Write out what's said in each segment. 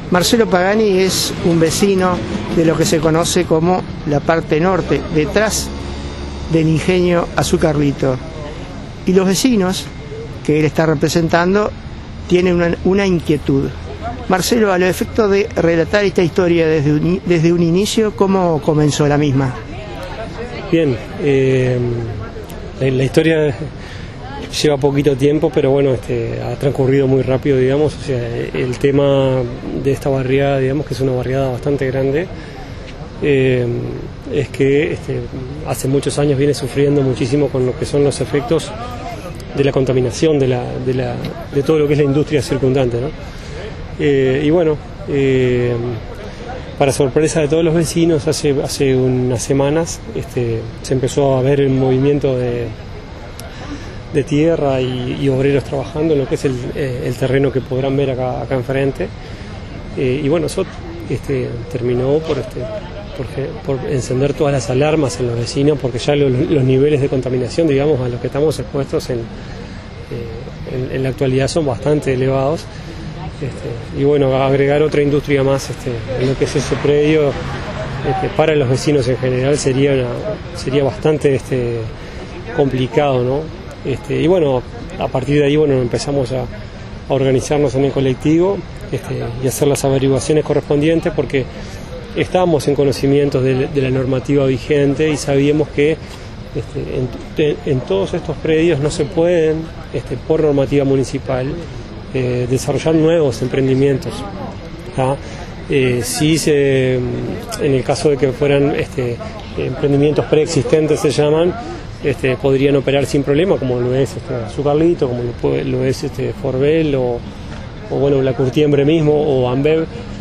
Marcelo Pagani es un vecino de lo que se conoce como la parte norte, detrás del ingenio Azucarlito. Y los vecinos que él está representando tienen una inquietud. Marcelo, a los efectos de relatar esta historia desde un inicio, ¿cómo comenzó la misma? Bien, la historia lleva poquito tiempo, pero bueno, ha transcurrido muy rápido, digamos. O sea, el tema de esta barriada, digamos que es una barriada bastante grande, es que hace muchos años viene sufriendo muchísimo con lo que son los efectos de la contaminación de todo lo que es la industria circundante, ¿no? Y bueno, para sorpresa de todos los vecinos, hace unas semanas se empezó a ver el movimiento de tierra y obreros trabajando en lo que es el terreno que podrán ver acá enfrente. Y bueno, eso terminó por encender todas las alarmas en los vecinos, porque ya los niveles de contaminación, digamos, a los que estamos expuestos en la actualidad son bastante elevados. Y bueno, agregar otra industria más en lo que es ese predio, para los vecinos en general sería bastante complicado, ¿no? Y bueno, a partir de ahí empezamos a organizarnos en el colectivo y hacer las averiguaciones correspondientes, porque estábamos en conocimientos de la normativa vigente y sabíamos que en todos estos predios no se pueden, por normativa municipal, desarrollar nuevos emprendimientos. Sí, en el caso de que fueran emprendimientos preexistentes, se llaman, podrían operar sin problema, como lo es Azucarlito, como lo es Forbel o bueno, la Curtiembre mismo o Ambev.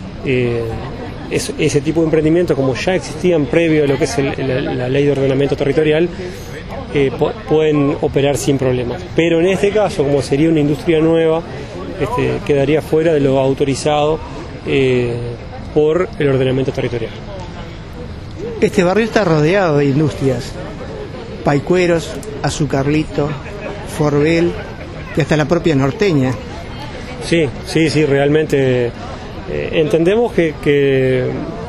Ese tipo de emprendimientos, como ya existían previo a lo que es la ley de ordenamiento territorial, pueden operar sin problemas. Pero en este caso, como sería una industria nueva, quedaría fuera de lo autorizado por el ordenamiento territorial. Este barrio está rodeado de industrias: Paicueros, Azucarlito, Forbel y hasta la propia Norteña. Sí, realmente entendemos que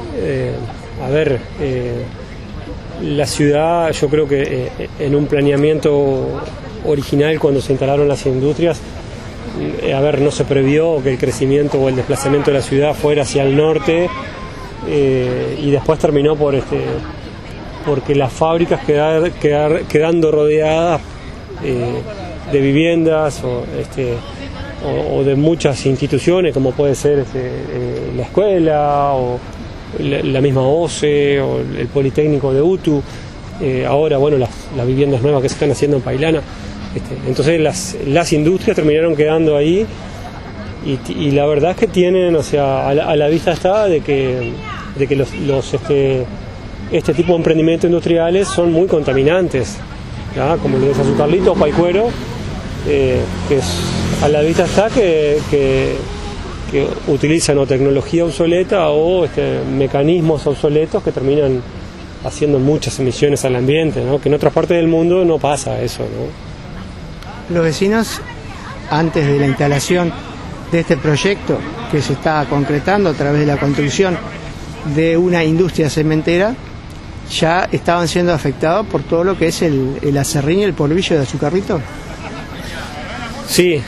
la ciudad, yo creo que en un planeamiento original, cuando se instalaron las industrias, no se previó que el crecimiento o el desplazamiento de la ciudad fuera hacia el norte, y después terminó porque las fábricas quedando rodeadas de viviendas o de muchas instituciones, como puede ser la escuela o la misma OCE o el Politécnico de UTU, ahora bueno, las viviendas nuevas que se están haciendo en Pailana. Entonces las industrias terminaron quedando ahí, y la verdad es que tienen, o sea, a la vista está de que este tipo de emprendimientos industriales son muy contaminantes, ¿ya? Como lo es Azucarlito o Paicuero, que a la vista está que utilizan o tecnología obsoleta o mecanismos obsoletos que terminan haciendo muchas emisiones al ambiente, ¿no? Que en otras partes del mundo no pasa eso, ¿no? Los vecinos, antes de la instalación de este proyecto que se está concretando a través de la construcción de una industria cementera, ya estaban siendo afectados por todo lo que es el acerrín y el polvillo de Azucarlito. Sí.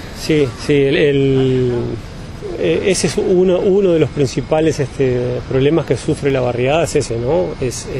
Ese es uno de los principales problemas que sufre la barriada, es ese, ¿no? Es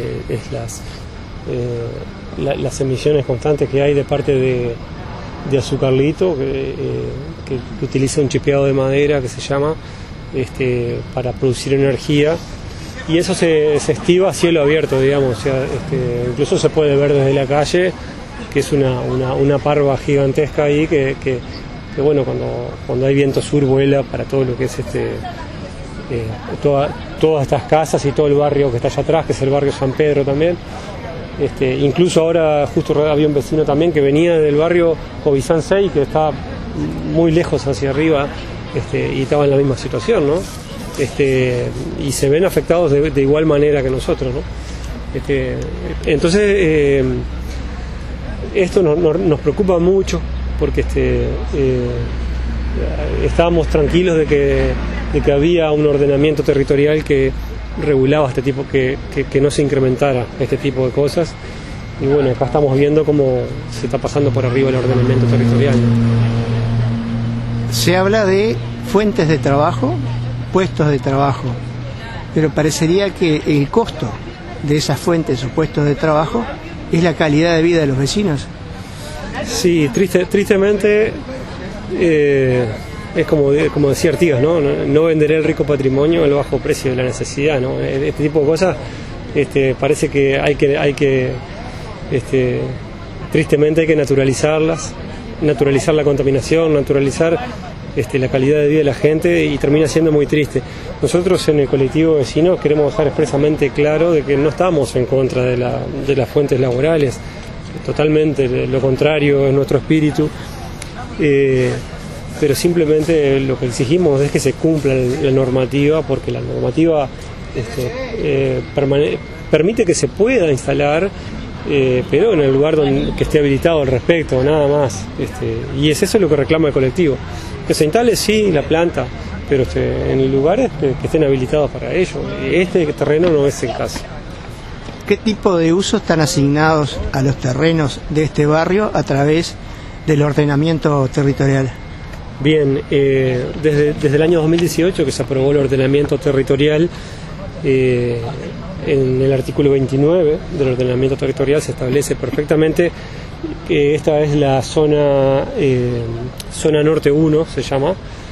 las emisiones constantes que hay de parte de Azucarlito, que utiliza un chipeado de madera que se llama, para producir energía, y eso se estiva a cielo abierto, digamos. O sea, incluso se puede ver desde la calle, que es una parva gigantesca ahí que bueno, cuando hay viento sur vuela para todo lo que es todas estas casas y todo el barrio que está allá atrás, que es el barrio San Pedro también. Incluso ahora justo había un vecino también que venía del barrio Cobizán 6, que está muy lejos hacia arriba, y estaba en la misma situación, ¿no? Y se ven afectados de igual manera que nosotros, ¿no? Entonces esto nos preocupa mucho, porque estábamos tranquilos de de que había un ordenamiento territorial que regulaba este tipo, que no se incrementara este tipo de cosas. Y bueno, acá estamos viendo cómo se está pasando por arriba el ordenamiento territorial. Se habla de fuentes de trabajo, puestos de trabajo, pero parecería que el costo de esas fuentes o puestos de trabajo es la calidad de vida de los vecinos. Sí, tristemente es como decía Artigas, ¿no? No venderé el rico patrimonio al bajo precio de la necesidad, ¿no? Este tipo de cosas parece que hay que tristemente hay que naturalizarlas, naturalizar la contaminación, naturalizar la calidad de vida de la gente, y termina siendo muy triste. Nosotros en el colectivo de vecinos queremos dejar expresamente claro de que no estamos en contra de las fuentes laborales, totalmente lo contrario es nuestro espíritu, pero simplemente lo que exigimos es que se cumpla la normativa, porque la normativa permite que se pueda instalar, pero en el lugar que esté habilitado al respecto, nada más. Y es eso lo que reclama el colectivo, que se instale sí la planta, pero en lugares que estén habilitados para ello. Este terreno no es el caso. ¿Qué tipo de usos están asignados a los terrenos de este barrio a través del ordenamiento territorial? Bien, desde el año 2018 que se aprobó el ordenamiento territorial, en el artículo 29 del ordenamiento territorial se establece perfectamente que esta es la zona norte 1, se llama,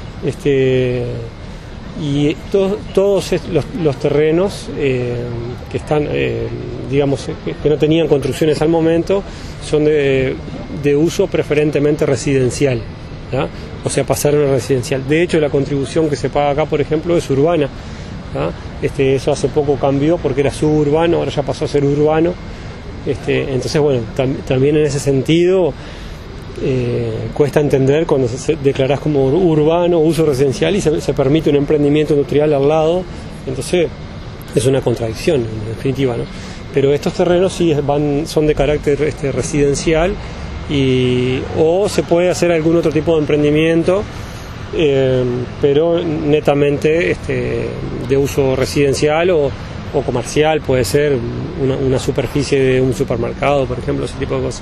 y todos los terrenos que están, digamos, que no tenían construcciones al momento, son de uso preferentemente residencial, ¿ya? O sea, pasaron a residencial. De hecho, la contribución que se paga acá, por ejemplo, es urbana, ¿ya? Eso hace poco cambió porque era suburbano, ahora ya pasó a ser urbano. Entonces, bueno, también en ese sentido cuesta entender cuando se declarás como urbano, uso residencial, y se permite un emprendimiento industrial al lado. Entonces es una contradicción en definitiva, ¿no? Pero estos terrenos sí son de carácter residencial, o se puede hacer algún otro tipo de emprendimiento, pero netamente de uso residencial o comercial, puede ser una superficie de un supermercado, por ejemplo, ese tipo de cosas.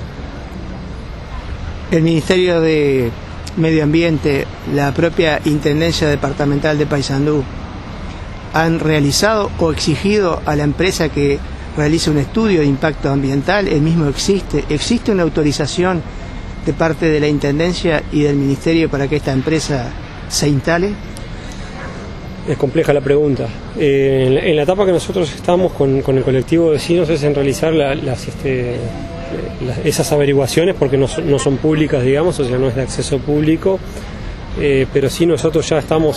El Ministerio de Medio Ambiente, la propia Intendencia Departamental de Paysandú, han realizado o exigido a la empresa que realice un estudio de impacto ambiental. El mismo existe una autorización de parte de la Intendencia y del Ministerio para que esta empresa se instale. Es compleja la pregunta. En la etapa que nosotros estamos con el colectivo de vecinos es en realizar esas averiguaciones, porque no son públicas, digamos, o sea, no es de acceso público, pero sí nosotros ya estamos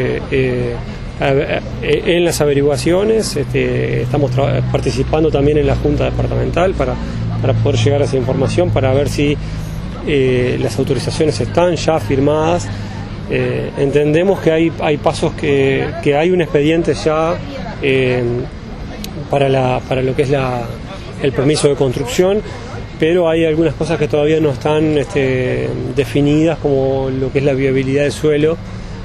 en las averiguaciones, estamos participando también en la Junta Departamental para poder llegar a esa información, para ver si las autorizaciones están ya firmadas. Entendemos que hay pasos que hay un expediente ya para lo que es el permiso de construcción, pero hay algunas cosas que todavía no están definidas, como lo que es la viabilidad del suelo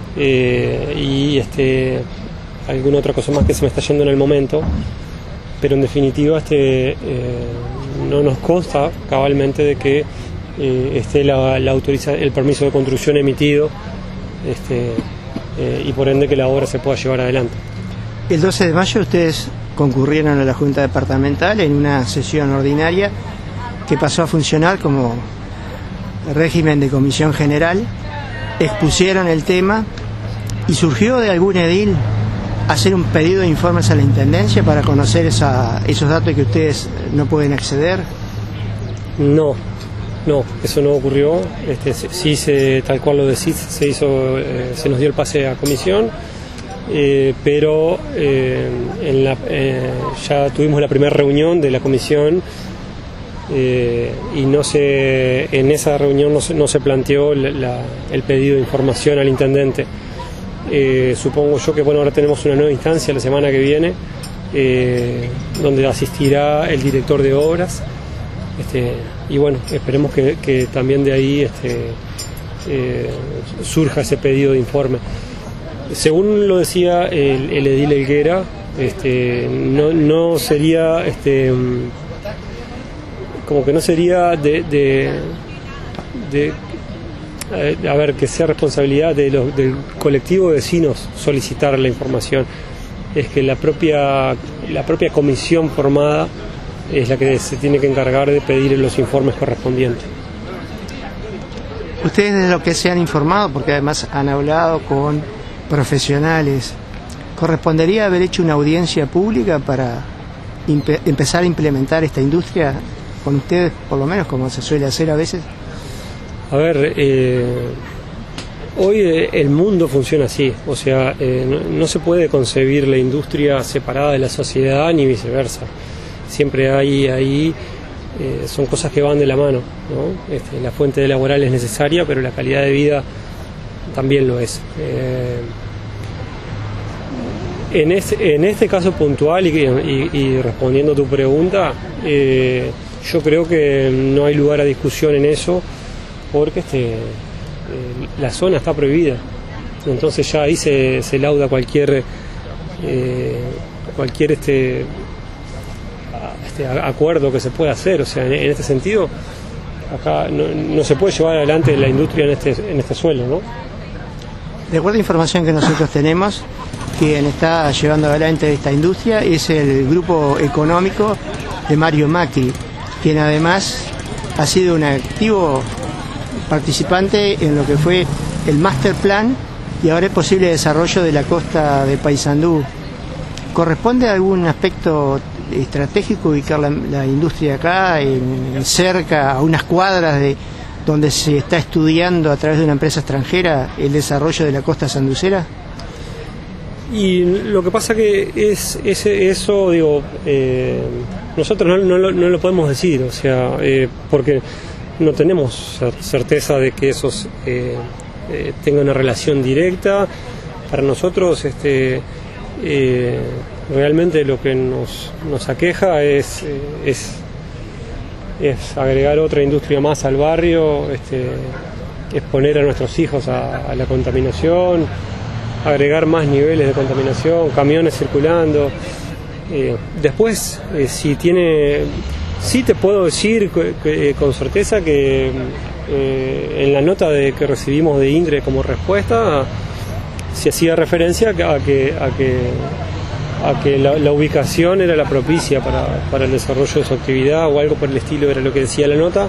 y alguna otra cosa más que se me está yendo en el momento, pero en definitiva no nos consta cabalmente de que esté el permiso de construcción emitido, y por ende que la obra se pueda llevar adelante. El 12 de mayo ustedes concurrieron a la Junta Departamental en una sesión ordinaria que pasó a funcionar como régimen de comisión general, expusieron el tema y surgió de algún edil hacer un pedido de informes a la Intendencia para conocer esos datos que ustedes no pueden acceder. No, eso no ocurrió. Sí, tal cual lo decís, se nos dio el pase a comisión, pero ya tuvimos la primera reunión de la comisión, y en esa reunión no se planteó el pedido de información al intendente. Supongo yo que ahora tenemos una nueva instancia la semana que viene, donde asistirá el director de obras, y bueno, esperemos que también de ahí surja ese pedido de informe. según lo decía el edil Helguera, no sería, como que no sería a ver, que sea responsabilidad del colectivo de vecinos solicitar la información. Es que la propia comisión formada es la que se tiene que encargar de pedir los informes correspondientes. Ustedes, de lo que se han informado, porque además han hablado con profesionales, ¿correspondería haber hecho una audiencia pública para empezar a implementar esta industria con ustedes, por lo menos como se suele hacer a veces? A ver, hoy el mundo funciona así, o sea, no se puede concebir la industria separada de la sociedad ni viceversa. Siempre hay ahí, son cosas que van de la mano, ¿no? La fuente laboral es necesaria, pero la calidad de vida también lo es. En este caso puntual y respondiendo a tu pregunta, yo creo que no hay lugar a discusión en eso, porque la zona está prohibida, entonces ya ahí se lauda cualquier acuerdo que se pueda hacer. O sea, en este sentido acá no se puede llevar adelante la industria en este suelo, ¿no? De acuerdo a la información que nosotros tenemos, quien está llevando adelante esta industria es el grupo económico de Mario Macri, quien además ha sido un activo participante en lo que fue el master plan y ahora el posible desarrollo de la costa de Paysandú. ¿Corresponde a algún aspecto estratégico ubicar la industria acá, cerca, a unas cuadras de donde se está estudiando a través de una empresa extranjera el desarrollo de la costa sanducera? Y lo que pasa que eso, digo, nosotros no lo podemos decir, o sea, porque no tenemos certeza de que esos tengan una relación directa. Para nosotros, realmente lo que nos aqueja es agregar otra industria más al barrio, exponer a nuestros hijos a la contaminación, agregar más niveles de contaminación, camiones circulando. Después, sí te puedo decir con certeza que en la nota que recibimos de INDRE como respuesta se hacía referencia a que la ubicación era la propicia para el desarrollo de su actividad o algo por el estilo, era lo que decía la nota.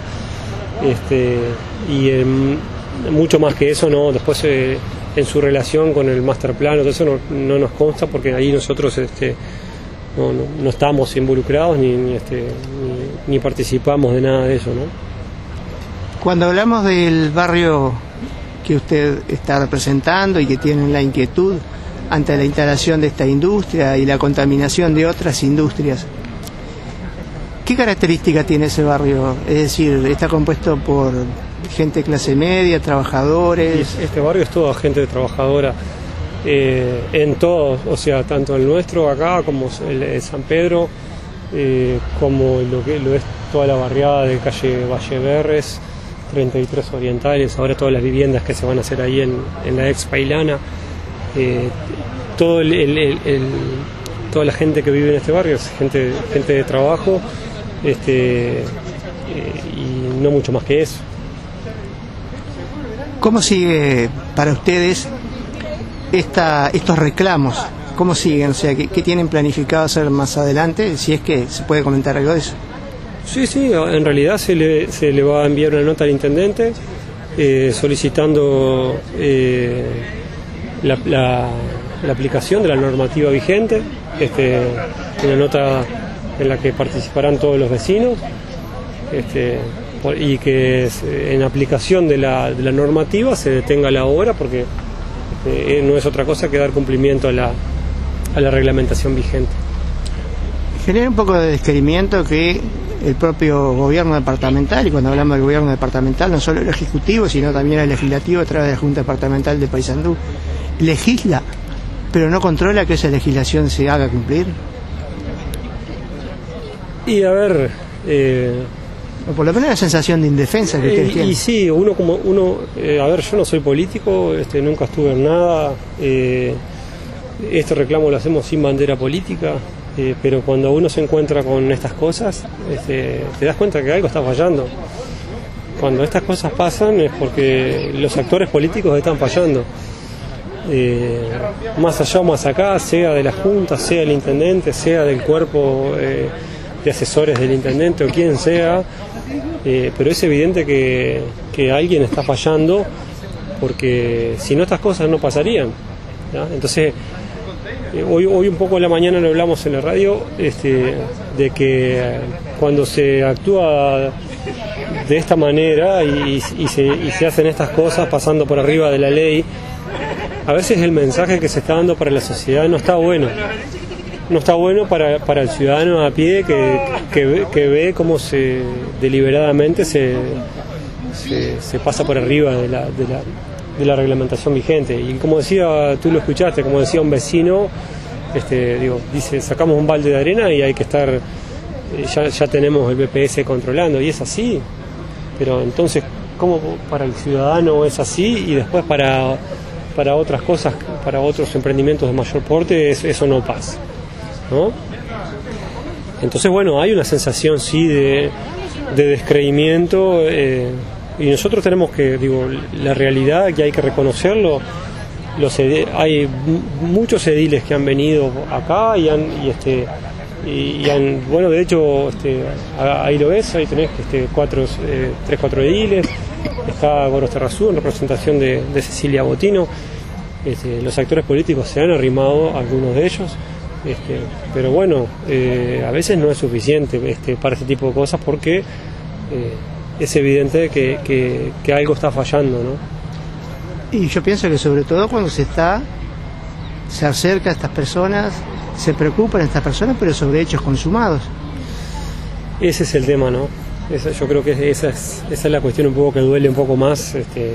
Mucho más que eso no. Después en su relación con el master plan, todo eso no nos consta, porque ahí nosotros no estamos involucrados ni participamos de nada de eso, ¿no? Cuando hablamos del barrio que usted está representando y que tienen la inquietud ante la instalación de esta industria y la contaminación de otras industrias, ¿qué característica tiene ese barrio? Es decir, ¿está compuesto por gente de clase media, trabajadores? Este barrio es toda gente trabajadora, en todos, o sea, tanto el nuestro acá como el de San Pedro, como lo es toda la barriada de calle Valleverres, 33 Orientales, ahora todas las viviendas que se van a hacer ahí en la ex Pailana, toda la gente que vive en este barrio es gente de trabajo, y no mucho más que eso. ¿Cómo sigue para ustedes estos reclamos? ¿Cómo siguen? O sea, ¿qué tienen planificado hacer más adelante? Si es que se puede comentar algo de eso. Sí, en realidad se le va a enviar una nota al intendente solicitando la aplicación de la normativa vigente, una nota en la que participarán todos los vecinos, y que en aplicación de la normativa se detenga la obra, porque no es otra cosa que dar cumplimiento a la reglamentación vigente. Genera un poco de desquerimiento que el propio gobierno departamental, y cuando hablamos del gobierno departamental, no solo el ejecutivo, sino también el legislativo a través de la Junta Departamental de Paysandú, legisla, pero no controla que esa legislación se haga cumplir. Y a ver, O por lo menos la sensación de indefensa que ustedes tienen. Y sí, a ver, yo no soy político, nunca estuve en nada, este reclamo lo hacemos sin bandera política, pero cuando uno se encuentra con estas cosas, te das cuenta que algo está fallando. Cuando estas cosas pasan es porque los actores políticos están fallando. Más allá o más acá, sea de la Junta, sea del intendente, sea del cuerpo de asesores del intendente o quien sea, pero es evidente que alguien está fallando, porque si no estas cosas no pasarían, ¿ya? Entonces hoy un poco en la mañana lo hablamos en la radio, de que cuando se actúa de esta manera y se hacen estas cosas pasando por arriba de la ley, a veces el mensaje que se está dando para la sociedad no está bueno. No está bueno para el ciudadano a pie que ve cómo deliberadamente se pasa por arriba de la reglamentación vigente. Y como decía, tú lo escuchaste, como decía un vecino, dice, sacamos un balde de arena y hay que estar, ya tenemos el BPS controlando, y es así. Pero entonces, ¿cómo para el ciudadano es así y después para otras cosas, para otros emprendimientos de mayor porte, eso no pasa, ¿no? Entonces, bueno, hay una sensación sí de descreimiento, y nosotros tenemos que, la realidad que hay que reconocerlo. Hay muchos ediles que han venido acá y han bueno, de hecho, ahí lo ves, ahí tenés 4 ediles. Está Goros Terrazú en representación de Cecilia Botino. Los actores políticos se han arrimado, algunos de ellos, pero bueno, a veces no es suficiente para este tipo de cosas, porque es evidente que algo está fallando, ¿no? Y yo pienso que sobre todo cuando se acerca a estas personas, se preocupan estas personas, pero sobre hechos consumados. Ese es el tema, ¿no? Yo creo que esa es la cuestión un poco que duele un poco más,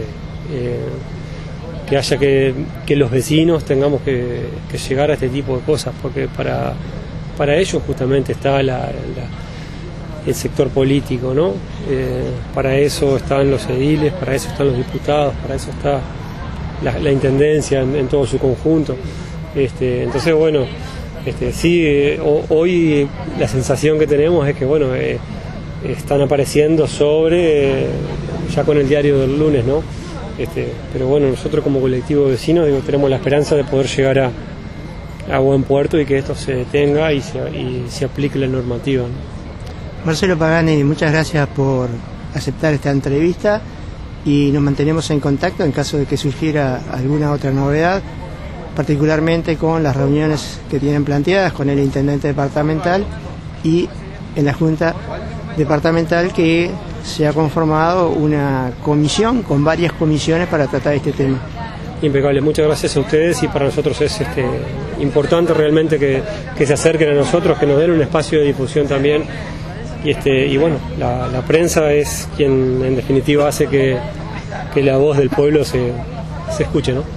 que haya que los vecinos tengamos que llegar a este tipo de cosas, porque para ellos justamente está el sector político, ¿no? Para eso están los ediles, para eso están los diputados, para eso está la intendencia en todo su conjunto. Entonces, bueno, sí, hoy la sensación que tenemos es que, bueno, están apareciendo ya con el diario del lunes, ¿no? Pero bueno, nosotros como colectivo de vecinos, tenemos la esperanza de poder llegar a buen puerto y que esto se detenga y se aplique la normativa, ¿no? Marcelo Pagani, muchas gracias por aceptar esta entrevista y nos mantenemos en contacto en caso de que surgiera alguna otra novedad, particularmente con las reuniones que tienen planteadas con el intendente departamental y en la Junta Departamental, que se ha conformado una comisión con varias comisiones para tratar este tema. Impecable, muchas gracias a ustedes, y para nosotros es importante realmente que se acerquen a nosotros, que nos den un espacio de difusión también, y bueno, la prensa es quien en definitiva hace que la voz del pueblo se escuche, ¿no?